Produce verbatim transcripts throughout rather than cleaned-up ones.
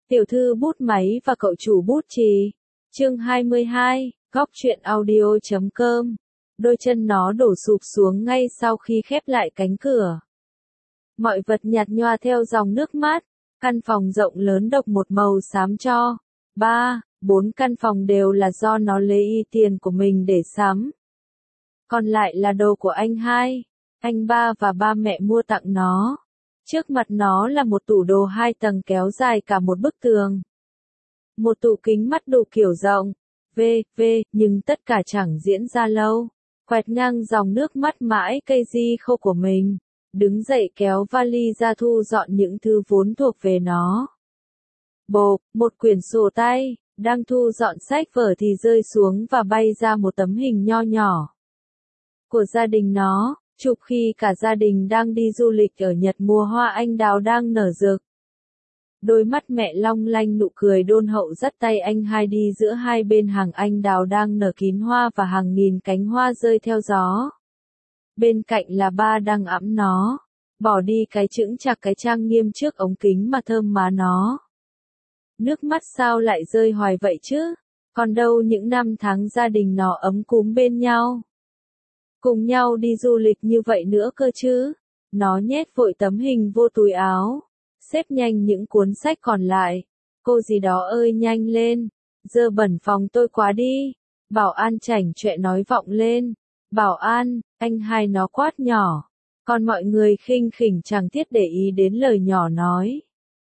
Tiểu thư bút máy và cậu chủ bút chì. Chương hai mươi hai, góc truyện audio chấm com. Đôi chân nó đổ sụp xuống ngay sau khi khép lại cánh cửa. Mọi vật nhạt nhòa theo dòng nước mát. Căn phòng rộng lớn độc một màu xám cho. Ba, bốn căn phòng đều là do nó lấy y tiền của mình để sắm. Còn lại là đồ của anh hai, anh ba và ba mẹ mua tặng nó. Trước mặt nó là một tủ đồ hai tầng kéo dài cả một bức tường. Một tủ kính mắt đủ kiểu rộng, v, v, nhưng tất cả chẳng diễn ra lâu. Quẹt ngang dòng nước mắt mãi cây di khô của mình. Đứng dậy kéo vali ra thu dọn những thứ vốn thuộc về nó. Bộp, một quyển sổ tay, đang thu dọn sách vở thì rơi xuống và bay ra một tấm hình nho nhỏ. Của gia đình nó, chụp khi cả gia đình đang đi du lịch ở Nhật mùa hoa anh đào đang nở rực. Đôi mắt mẹ long lanh nụ cười đôn hậu dắt tay anh hai đi giữa hai bên hàng anh đào đang nở kín hoa và hàng nghìn cánh hoa rơi theo gió. Bên cạnh là ba đang ẵm nó, bỏ đi cái chững chạc cái trang nghiêm trước ống kính mà thơm má nó. Nước mắt sao lại rơi hoài vậy chứ, còn đâu những năm tháng gia đình nó ấm cúm bên nhau. Cùng nhau đi du lịch như vậy nữa cơ chứ. Nó nhét vội tấm hình vô túi áo, xếp nhanh những cuốn sách còn lại. Cô gì đó ơi nhanh lên, dơ bẩn phòng tôi quá đi. Bảo an chảnh chọe nói vọng lên. Bảo an, anh hai nó quát nhỏ. Còn mọi người khinh khỉnh chẳng thiết để ý đến lời nhỏ nói.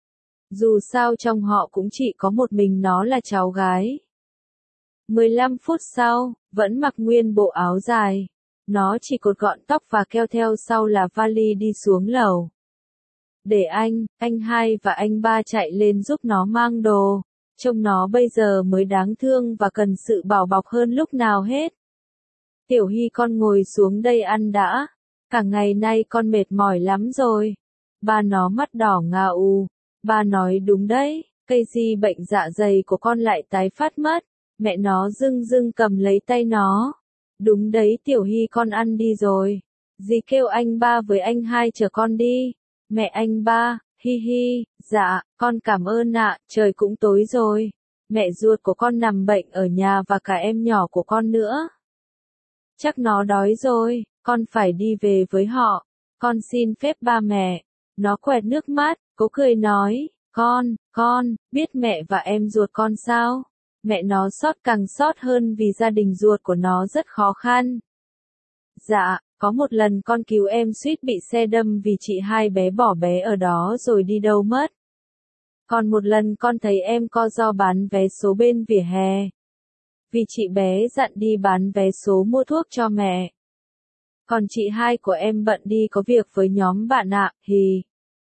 Dù sao trong họ cũng chỉ có một mình nó là cháu gái. mười lăm phút sau, vẫn mặc nguyên bộ áo dài. Nó chỉ cột gọn tóc và keo theo sau là vali đi xuống lầu. Để anh, anh hai và anh ba chạy lên giúp nó mang đồ. Trông nó bây giờ mới đáng thương và cần sự bảo bọc hơn lúc nào hết. Tiểu Hy con ngồi xuống đây ăn đã. Cả ngày nay con mệt mỏi lắm rồi. Ba nó mắt đỏ ngà u. Ba nói đúng đấy, cây di bệnh dạ dày của con lại tái phát mất. Mẹ nó dưng dưng cầm lấy tay nó. Đúng đấy Tiểu Hy con ăn đi rồi. Dì kêu anh ba với anh hai chờ con đi. Mẹ anh ba, hi hi, dạ, con cảm ơn ạ, trời cũng tối rồi. Mẹ ruột của con nằm bệnh ở nhà và cả em nhỏ của con nữa. Chắc nó đói rồi, con phải đi về với họ. Con xin phép ba mẹ. Nó quẹt nước mắt, cố cười nói, con, con, biết mẹ và em ruột con sao? Mẹ nó xót càng xót hơn vì gia đình ruột của nó rất khó khăn. Dạ, có một lần con cứu em suýt bị xe đâm vì chị hai bé bỏ bé ở đó rồi đi đâu mất. Còn một lần con thấy em co ro bán vé số bên vỉa hè. Vì chị bé dặn đi bán vé số mua thuốc cho mẹ. Còn chị hai của em bận đi có việc với nhóm bạn ạ, hì.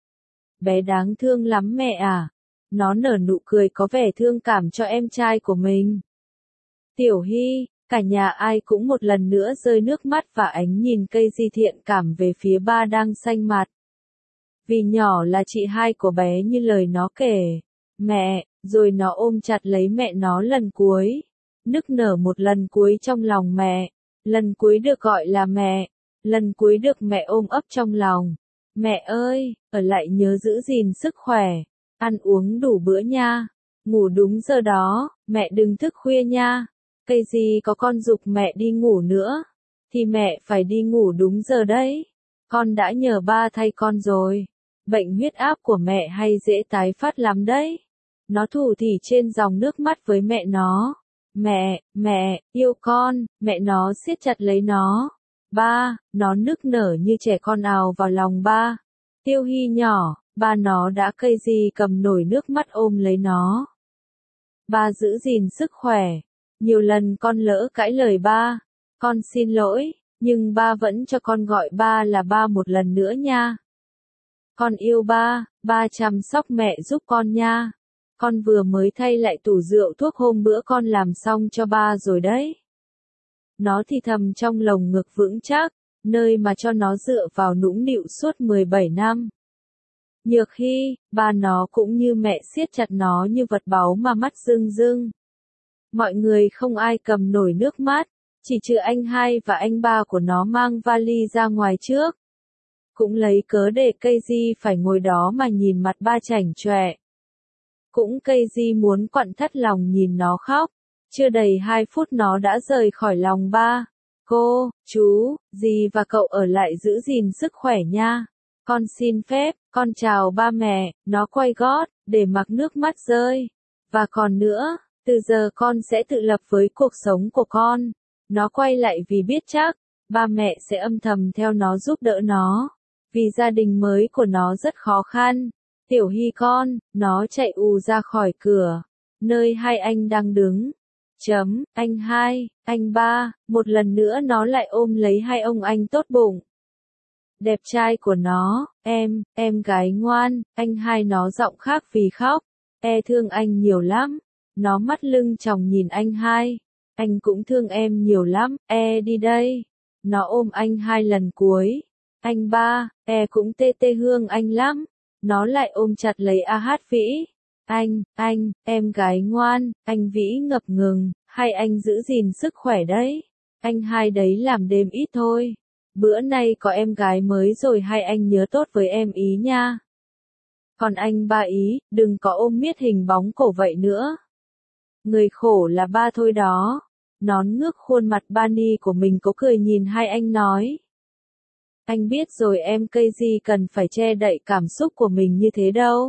Bé đáng thương lắm mẹ à. Nó nở nụ cười có vẻ thương cảm cho em trai của mình. Tiểu Hy, cả nhà ai cũng một lần nữa rơi nước mắt và ánh nhìn cây di thiện cảm về phía ba đang xanh mặt. Vì nhỏ là chị hai của bé như lời nó kể. Mẹ, rồi nó ôm chặt lấy mẹ nó lần cuối. Nức nở một lần cuối trong lòng mẹ. Lần cuối được gọi là mẹ. Lần cuối được mẹ ôm ấp trong lòng. Mẹ ơi, ở lại nhớ giữ gìn sức khỏe. Ăn uống đủ bữa nha. Ngủ đúng giờ đó, mẹ đừng thức khuya nha. Cây gì có con giục mẹ đi ngủ nữa. Thì mẹ phải đi ngủ đúng giờ đấy. Con đã nhờ ba thay con rồi. Bệnh huyết áp của mẹ hay dễ tái phát lắm đấy. Nó thủ thỉ trên dòng nước mắt với mẹ nó. Mẹ, mẹ, yêu con, mẹ nó siết chặt lấy nó. Ba, nó nức nở như trẻ con ào vào lòng ba. Tiêu Hy nhỏ, ba nó đã cây gì cầm nổi nước mắt ôm lấy nó. Ba giữ gìn sức khỏe. Nhiều lần con lỡ cãi lời ba. Con xin lỗi, nhưng ba vẫn cho con gọi ba là ba một lần nữa nha. Con yêu ba, ba chăm sóc mẹ giúp con nha. Con vừa mới thay lại tủ rượu thuốc hôm bữa con làm xong cho ba rồi đấy. Nó thì thầm trong lồng ngực vững chắc, nơi mà cho nó dựa vào nũng nịu suốt mười bảy năm. Nhược Hy, ba nó cũng như mẹ siết chặt nó như vật báu mà mắt rưng rưng. Mọi người không ai cầm nổi nước mắt, chỉ trừ anh hai và anh ba của nó mang vali ra ngoài trước. Cũng lấy cớ để cây di phải ngồi đó mà nhìn mặt ba chảnh chọe. Cũng Casey muốn quặn thắt lòng nhìn nó khóc. Chưa đầy hai phút nó đã rời khỏi lòng ba. Cô, chú, dì và cậu ở lại giữ gìn sức khỏe nha. Con xin phép, con chào ba mẹ, nó quay gót, để mặc nước mắt rơi. Và còn nữa, từ giờ con sẽ tự lập với cuộc sống của con. Nó quay lại vì biết chắc, ba mẹ sẽ âm thầm theo nó giúp đỡ nó. Vì gia đình mới của nó rất khó khăn. Tiểu Hy con, nó chạy ù ra khỏi cửa, nơi hai anh đang đứng. Chấm, anh hai, anh ba, một lần nữa nó lại ôm lấy hai ông anh tốt bụng. Đẹp trai của nó, em, em gái ngoan, anh hai nó giọng khác vì khóc. E thương anh nhiều lắm. Nó mắt lưng tròng nhìn anh hai. Anh cũng thương em nhiều lắm, e đi đây. Nó ôm anh hai lần cuối. Anh ba, e cũng tê tê hương anh lắm. Nó lại ôm chặt lấy A Hát Vĩ. Anh, anh, em gái ngoan, anh Vĩ ngập ngừng, hai anh giữ gìn sức khỏe đấy. Anh hai đấy làm đêm ít thôi. Bữa nay có em gái mới rồi hai anh nhớ tốt với em ý nha. Còn anh ba ý, đừng có ôm miết hình bóng cổ vậy nữa. Người khổ là ba thôi đó. Nón ngước khuôn mặt Bunny của mình cố cười nhìn hai anh nói. Anh biết rồi em Casey cần phải che đậy cảm xúc của mình như thế đâu.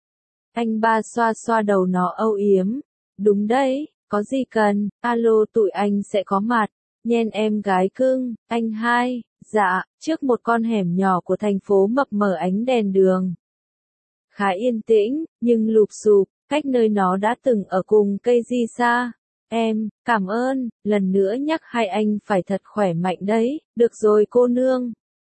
Anh ba xoa xoa đầu nó âu yếm. Đúng đấy, có gì cần, alo tụi anh sẽ có mặt. Nhen em gái cưng, anh hai, dạ, trước một con hẻm nhỏ của thành phố mập mờ ánh đèn đường. Khá yên tĩnh, nhưng lụp xụp, cách nơi nó đã từng ở cùng Casey xa. Em, cảm ơn, lần nữa nhắc hai anh phải thật khỏe mạnh đấy, được rồi cô nương.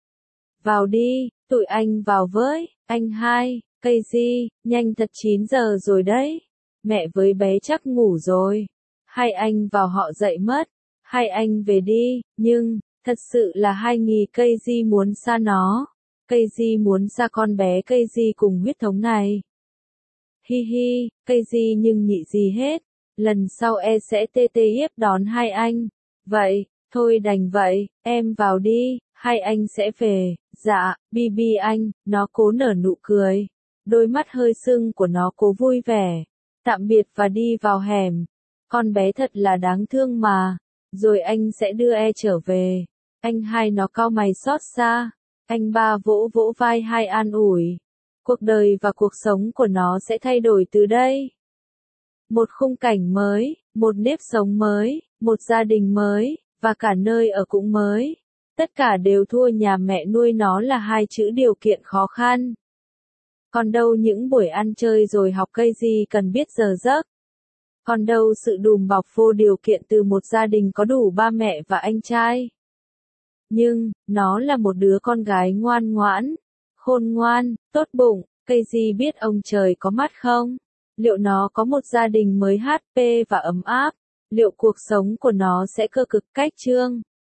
Vào đi, tụi anh vào với, anh hai, Casey, nhanh thật chín giờ rồi đấy. Mẹ với bé chắc ngủ rồi. Hai anh vào họ dậy mất. Hai anh về đi, nhưng, thật sự là hai nghi Casey muốn xa nó. Casey muốn xa con bé Casey cùng huyết thống này. Hi hi, Casey nhưng nhị gì hết. Lần sau e sẽ tê tê hiếp đón hai anh. Vậy, thôi đành vậy, em vào đi, hai anh sẽ về. Dạ, Bibi anh, nó cố nở nụ cười. Đôi mắt hơi sưng của nó cố vui vẻ. Tạm biệt và đi vào hẻm. Con bé thật là đáng thương mà. Rồi anh sẽ đưa e trở về. Anh hai nó cau mày xót xa. Anh ba vỗ vỗ vai hai an ủi. Cuộc đời và cuộc sống của nó sẽ thay đổi từ đây. Một khung cảnh mới, một nếp sống mới, một gia đình mới, và cả nơi ở cũng mới. Tất cả đều thua nhà mẹ nuôi nó là hai chữ điều kiện khó khăn. Còn đâu những buổi ăn chơi rồi học Casey cần biết giờ giấc. Còn đâu sự đùm bọc vô điều kiện từ một gia đình có đủ ba mẹ và anh trai. Nhưng, nó là một đứa con gái ngoan ngoãn, khôn ngoan, tốt bụng. Casey biết ông trời có mắt không? Liệu nó có một gia đình mới hát pê và ấm áp? Liệu cuộc sống của nó sẽ cơ cực cách trương?